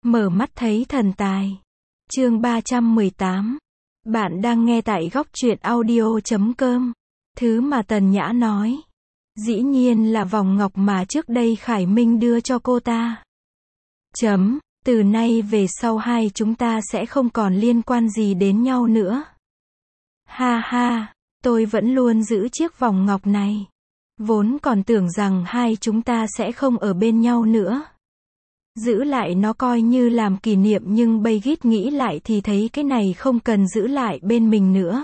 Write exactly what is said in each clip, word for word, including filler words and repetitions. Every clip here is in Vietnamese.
Mở mắt thấy thần tài. Chương ba trăm mười tám. Bạn đang nghe tại góc truyện audio chấm com. Thứ mà Tần Nhã nói. Dĩ nhiên là vòng ngọc mà trước đây Khải Minh đưa cho cô ta. Chấm, từ nay về sau hai chúng ta sẽ không còn liên quan gì đến nhau nữa. Ha ha, tôi vẫn luôn giữ chiếc vòng ngọc này. Vốn còn tưởng rằng hai chúng ta sẽ không ở bên nhau nữa. Giữ lại nó coi như làm kỷ niệm, nhưng bây gít nghĩ lại thì thấy cái này không cần giữ lại bên mình nữa.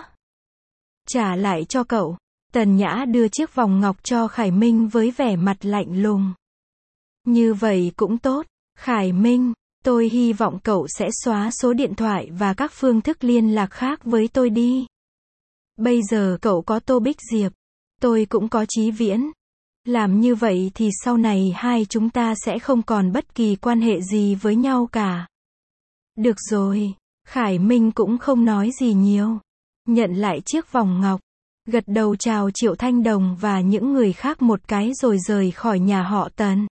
Trả lại cho cậu. Tần Nhã đưa chiếc vòng ngọc cho Khải Minh với vẻ mặt lạnh lùng. Như vậy cũng tốt. Khải Minh, tôi hy vọng cậu sẽ xóa số điện thoại và các phương thức liên lạc khác với tôi đi. Bây giờ cậu có Tô Bích Diệp, tôi cũng có Chí Viễn. Làm như vậy thì sau này hai chúng ta sẽ không còn bất kỳ quan hệ gì với nhau cả. Được rồi, Khải Minh cũng không nói gì nhiều. Nhận lại chiếc vòng ngọc, gật đầu chào Triệu Thanh Đồng và những người khác một cái rồi rời khỏi nhà họ Tần.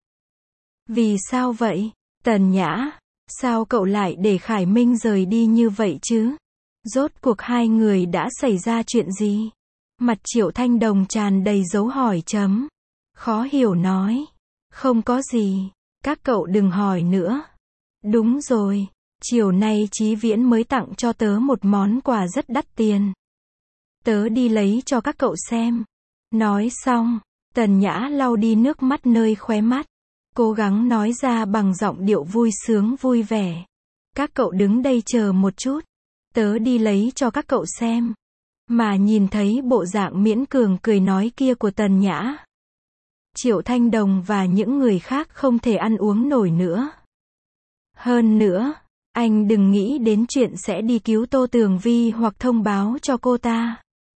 Vì sao vậy? Tần Nhã, sao cậu lại để Khải Minh rời đi như vậy chứ? Rốt cuộc hai người đã xảy ra chuyện gì? Mặt Triệu Thanh Đồng tràn đầy dấu hỏi chấm. Khó hiểu nói. Không có gì. Các cậu đừng hỏi nữa. Đúng rồi. Chiều nay Chí Viễn mới tặng cho tớ một món quà rất đắt tiền. Tớ đi lấy cho các cậu xem. Nói xong, Tần Nhã lau đi nước mắt nơi khóe mắt. Cố gắng nói ra bằng giọng điệu vui sướng vui vẻ. Các cậu đứng đây chờ một chút. Tớ đi lấy cho các cậu xem. Mà nhìn thấy bộ dạng miễn cường cười nói kia của Tần Nhã, Triệu Thanh Đồng và những người khác không thể ăn uống nổi nữa. Hơn nữa, anh đừng nghĩ đến chuyện sẽ đi cứu Tô Tường Vi hoặc thông báo cho cô ta.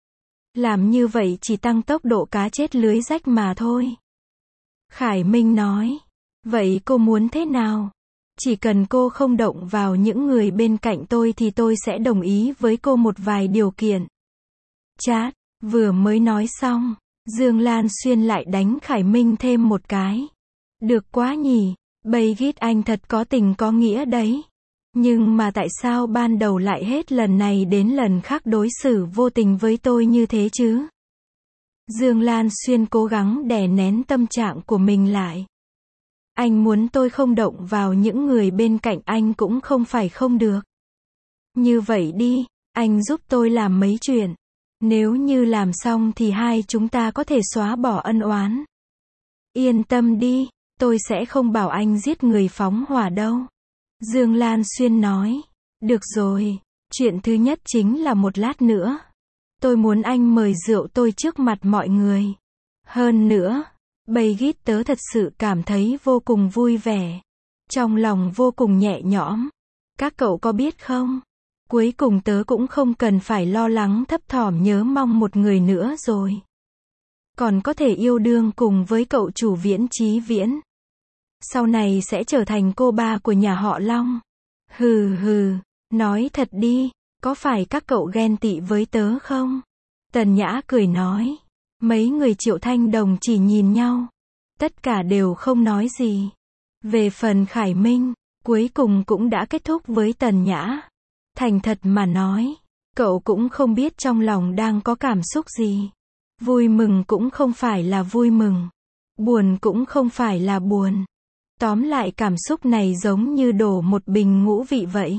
Làm như vậy chỉ tăng tốc độ cá chết lưới rách mà thôi. Khải Minh nói, vậy cô muốn thế nào? Chỉ cần cô không động vào những người bên cạnh tôi thì tôi sẽ đồng ý với cô một vài điều kiện. Chát, vừa mới nói xong, Dương Lan Xuyên lại đánh Khải Minh thêm một cái. Được quá nhỉ, bây gít anh thật có tình có nghĩa đấy. Nhưng mà tại sao ban đầu lại hết lần này đến lần khác đối xử vô tình với tôi như thế chứ? Dương Lan Xuyên cố gắng đè nén tâm trạng của mình lại. Anh muốn tôi không động vào những người bên cạnh anh cũng không phải không được. Như vậy đi, anh giúp tôi làm mấy chuyện. Nếu như làm xong thì hai chúng ta có thể xóa bỏ ân oán. Yên tâm đi, tôi sẽ không bảo anh giết người phóng hỏa đâu. Dương Lan Xuyên nói. Được rồi, chuyện thứ nhất chính là một lát nữa. Tôi muốn anh mời rượu tôi trước mặt mọi người. Hơn nữa, bây gít tớ thật sự cảm thấy vô cùng vui vẻ. Trong lòng vô cùng nhẹ nhõm. Các cậu có biết không? Cuối cùng tớ cũng không cần phải lo lắng thấp thỏm nhớ mong một người nữa rồi. Còn có thể yêu đương cùng với cậu chủ Viễn Chí Viễn. Sau này sẽ trở thành cô ba của nhà họ Long. Hừ hừ, nói thật đi, có phải các cậu ghen tị với tớ không? Tần Nhã cười nói. Mấy người Triệu Thanh Đồng chỉ nhìn nhau. Tất cả đều không nói gì. Về phần Khải Minh, cuối cùng cũng đã kết thúc với Tần Nhã. Thành thật mà nói, cậu cũng không biết trong lòng đang có cảm xúc gì. Vui mừng cũng không phải là vui mừng. Buồn cũng không phải là buồn. Tóm lại cảm xúc này giống như đổ một bình ngũ vị vậy.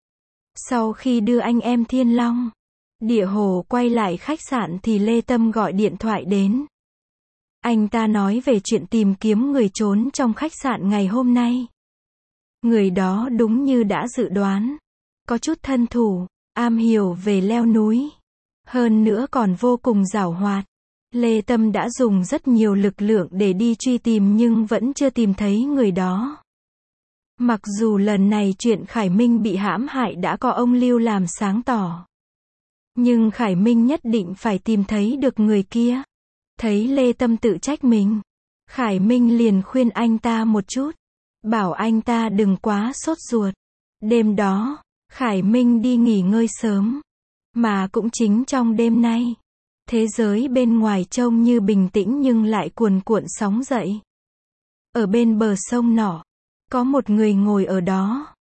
Sau khi đưa anh em Thiên Long, Địa Hồ quay lại khách sạn thì Lê Tâm gọi điện thoại đến. Anh ta nói về chuyện tìm kiếm người trốn trong khách sạn ngày hôm nay. Người đó đúng như đã dự đoán. Có chút thân thủ, am hiểu về leo núi. Hơn nữa còn vô cùng giàu hoạt. Lê Tâm đã dùng rất nhiều lực lượng để đi truy tìm nhưng vẫn chưa tìm thấy người đó. Mặc dù lần này chuyện Khải Minh bị hãm hại đã có ông Lưu làm sáng tỏ. Nhưng Khải Minh nhất định phải tìm thấy được người kia. Thấy Lê Tâm tự trách mình, Khải Minh liền khuyên anh ta một chút. Bảo anh ta đừng quá sốt ruột. Đêm đó, Khải Minh đi nghỉ ngơi sớm. Mà cũng chính trong đêm nay, thế giới bên ngoài trông như bình tĩnh nhưng lại cuồn cuộn sóng dậy. Ở bên bờ sông nọ, có một người ngồi ở đó.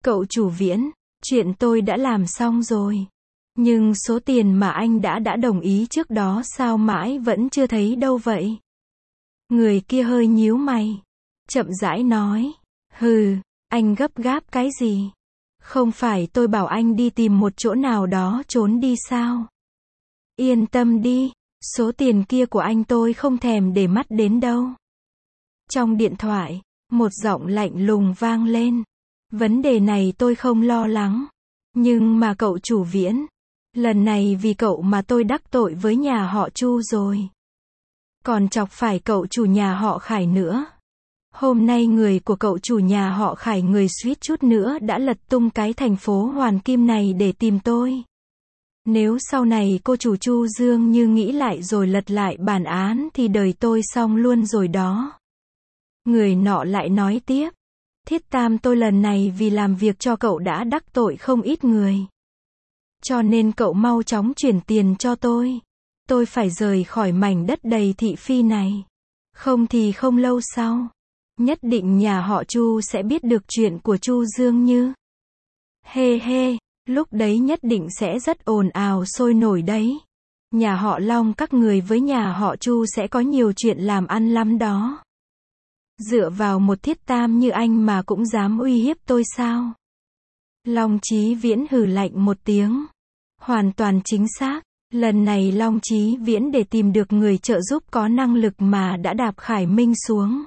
Cậu chủ Viễn, chuyện tôi đã làm xong rồi. Nhưng số tiền mà anh đã đã đồng ý trước đó sao mãi vẫn chưa thấy đâu vậy? Người kia hơi nhíu mày. Chậm rãi nói. Hừ, anh gấp gáp cái gì? Không phải tôi bảo anh đi tìm một chỗ nào đó trốn đi sao? Yên tâm đi, số tiền kia của anh tôi không thèm để mắt đến đâu. Trong điện thoại, một giọng lạnh lùng vang lên. Vấn đề này tôi không lo lắng. Nhưng mà cậu chủ Viễn, lần này vì cậu mà tôi đắc tội với nhà họ Chu rồi. Còn chọc phải cậu chủ nhà họ Khải nữa. Hôm nay người của cậu chủ nhà họ Khải người suýt chút nữa đã lật tung cái thành phố Hoàn Kim này để tìm tôi. Nếu sau này cô chủ Chu Dương Như nghĩ lại rồi lật lại bản án thì đời tôi xong luôn rồi đó. Người nọ lại nói tiếp. Thiết Tam, tôi lần này vì làm việc cho cậu đã đắc tội không ít người. Cho nên cậu mau chóng chuyển tiền cho tôi. Tôi phải rời khỏi mảnh đất đầy thị phi này. Không thì không lâu sau, nhất định nhà họ Chu sẽ biết được chuyện của Chu Dương Như. Hê hê, lúc đấy nhất định sẽ rất ồn ào sôi nổi đấy. Nhà họ Long các người với nhà họ Chu sẽ có nhiều chuyện làm ăn lắm đó. Dựa vào một Thiết Tam như anh mà cũng dám uy hiếp tôi sao? Long Chí Viễn hừ lạnh một tiếng. Hoàn toàn chính xác. Lần này Long Chí Viễn để tìm được người trợ giúp có năng lực mà đã đạp Khải Minh xuống.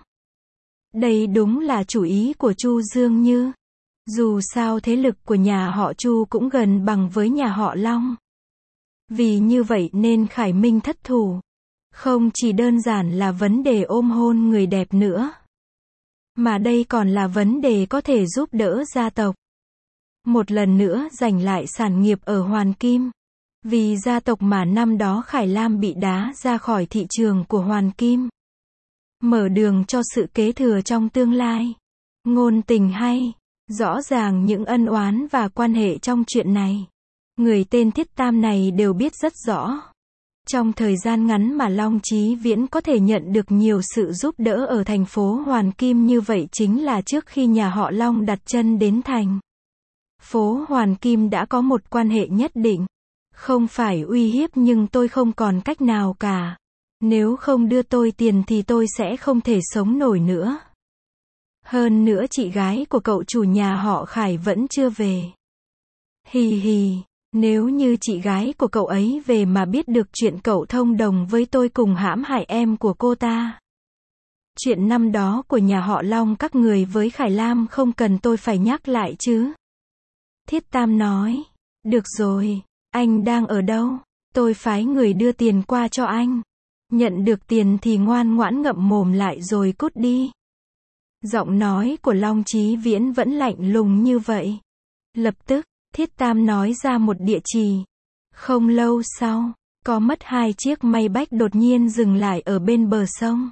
Đây đúng là chủ ý của Chu Dương Như. Dù sao thế lực của nhà họ Chu cũng gần bằng với nhà họ Long. Vì như vậy nên Khải Minh thất thủ. Không chỉ đơn giản là vấn đề ôm hôn người đẹp nữa. Mà đây còn là vấn đề có thể giúp đỡ gia tộc. Một lần nữa giành lại sản nghiệp ở Hoàn Kim. Vì gia tộc mà năm đó Khải Lam bị đá ra khỏi thị trường của Hoàn Kim. Mở đường cho sự kế thừa trong tương lai. Ngôn tình hay. Rõ ràng những ân oán và quan hệ trong chuyện này. Người tên Thiết Tam này đều biết rất rõ. Trong thời gian ngắn mà Long Chí Viễn có thể nhận được nhiều sự giúp đỡ ở thành phố Hoàn Kim như vậy chính là trước khi nhà họ Long đặt chân đến thành phố Hoàn Kim đã có một quan hệ nhất định. Không phải uy hiếp nhưng tôi không còn cách nào cả. Nếu không đưa tôi tiền thì tôi sẽ không thể sống nổi nữa. Hơn nữa chị gái của cậu chủ nhà họ Khải vẫn chưa về. Hì hì, nếu như chị gái của cậu ấy về mà biết được chuyện cậu thông đồng với tôi cùng hãm hại em của cô ta. Chuyện năm đó của nhà họ Long các người với Khải Lam không cần tôi phải nhắc lại chứ. Thiết Tam nói, được rồi, anh đang ở đâu? Tôi phái người đưa tiền qua cho anh. Nhận được tiền thì ngoan ngoãn ngậm mồm lại rồi cút đi. Giọng nói của Long Chí Viễn vẫn lạnh lùng như vậy. Lập tức, Thiết Tam nói ra một địa chỉ. Không lâu sau, có mất hai chiếc may bách đột nhiên dừng lại ở bên bờ sông.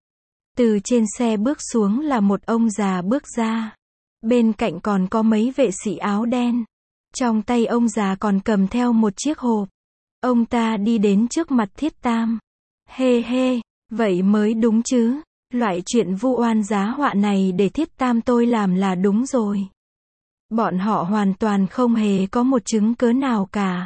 Từ trên xe bước xuống là một ông già bước ra. Bên cạnh còn có mấy vệ sĩ áo đen. Trong tay ông già còn cầm theo một chiếc hộp. Ông ta đi đến trước mặt Thiết Tam. Hê hê, vậy mới đúng chứ. Loại chuyện vu oan giá họa này để Thiết Tam tôi làm là đúng rồi. Bọn họ hoàn toàn không hề có một chứng cớ nào cả.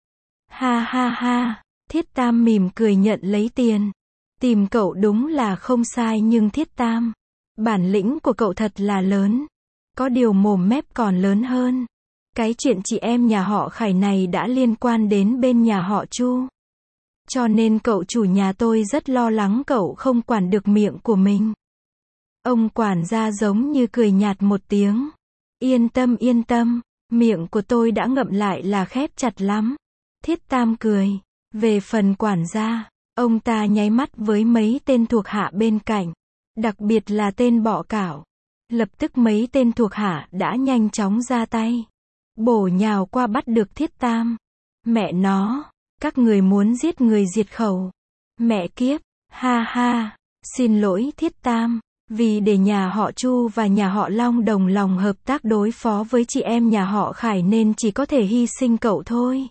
Ha ha ha, Thiết Tam mỉm cười nhận lấy tiền. Tìm cậu đúng là không sai nhưng Thiết Tam, bản lĩnh của cậu thật là lớn. Có điều mồm mép còn lớn hơn. Cái chuyện chị em nhà họ Khải này đã liên quan đến bên nhà họ Chu. Cho nên cậu chủ nhà tôi rất lo lắng cậu không quản được miệng của mình. Ông quản gia giống như cười nhạt một tiếng. Yên tâm yên tâm, miệng của tôi đã ngậm lại là khép chặt lắm. Thiết Tam cười. Về phần quản gia, ông ta nháy mắt với mấy tên thuộc hạ bên cạnh. Đặc biệt là tên Bọ Cảo. Lập tức mấy tên thuộc hạ đã nhanh chóng ra tay. Bổ nhào qua bắt được Thiết Tam. Mẹ nó, các người muốn giết người diệt khẩu. Mẹ kiếp, ha ha, xin lỗi Thiết Tam. Vì để nhà họ Chu và nhà họ Long đồng lòng hợp tác đối phó với chị em nhà họ Khải nên chỉ có thể hy sinh cậu thôi.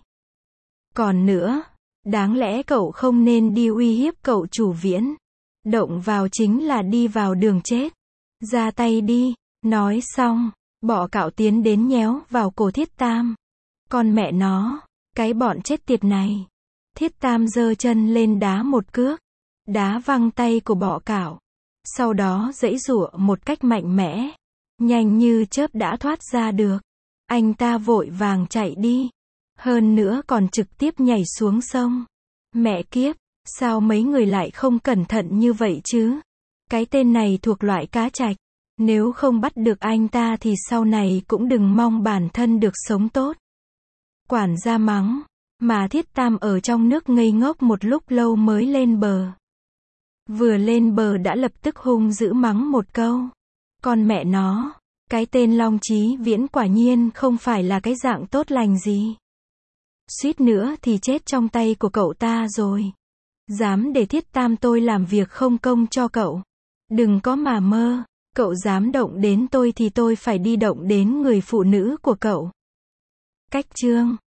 Còn nữa, đáng lẽ cậu không nên đi uy hiếp cậu chủ Viễn. Động vào chính là đi vào đường chết. Ra tay đi. Nói xong, Bọ cạo tiến đến nhéo vào cổ Thiết Tam. Con mẹ nó, cái bọn chết tiệt này. Thiết Tam giơ chân lên đá một cước, đá văng tay của bọ cạo. Sau đó giãy giụa một cách mạnh mẽ, nhanh như chớp đã thoát ra được. Anh ta vội vàng chạy đi, hơn nữa còn trực tiếp nhảy xuống sông. Mẹ kiếp, sao mấy người lại không cẩn thận như vậy chứ? Cái tên này thuộc loại cá trạch, nếu không bắt được anh ta thì sau này cũng đừng mong bản thân được sống tốt. Quản gia mắng, mà Thiết Tam ở trong nước ngây ngốc một lúc lâu mới lên bờ. Vừa lên bờ đã lập tức hung dữ mắng một câu. Con mẹ nó, cái tên Long Chí Viễn quả nhiên không phải là cái dạng tốt lành gì. Suýt nữa thì chết trong tay của cậu ta rồi. Dám để Thiết Tam tôi làm việc không công cho cậu. Đừng có mà mơ, cậu dám động đến tôi thì tôi phải đi động đến người phụ nữ của cậu. Cách chương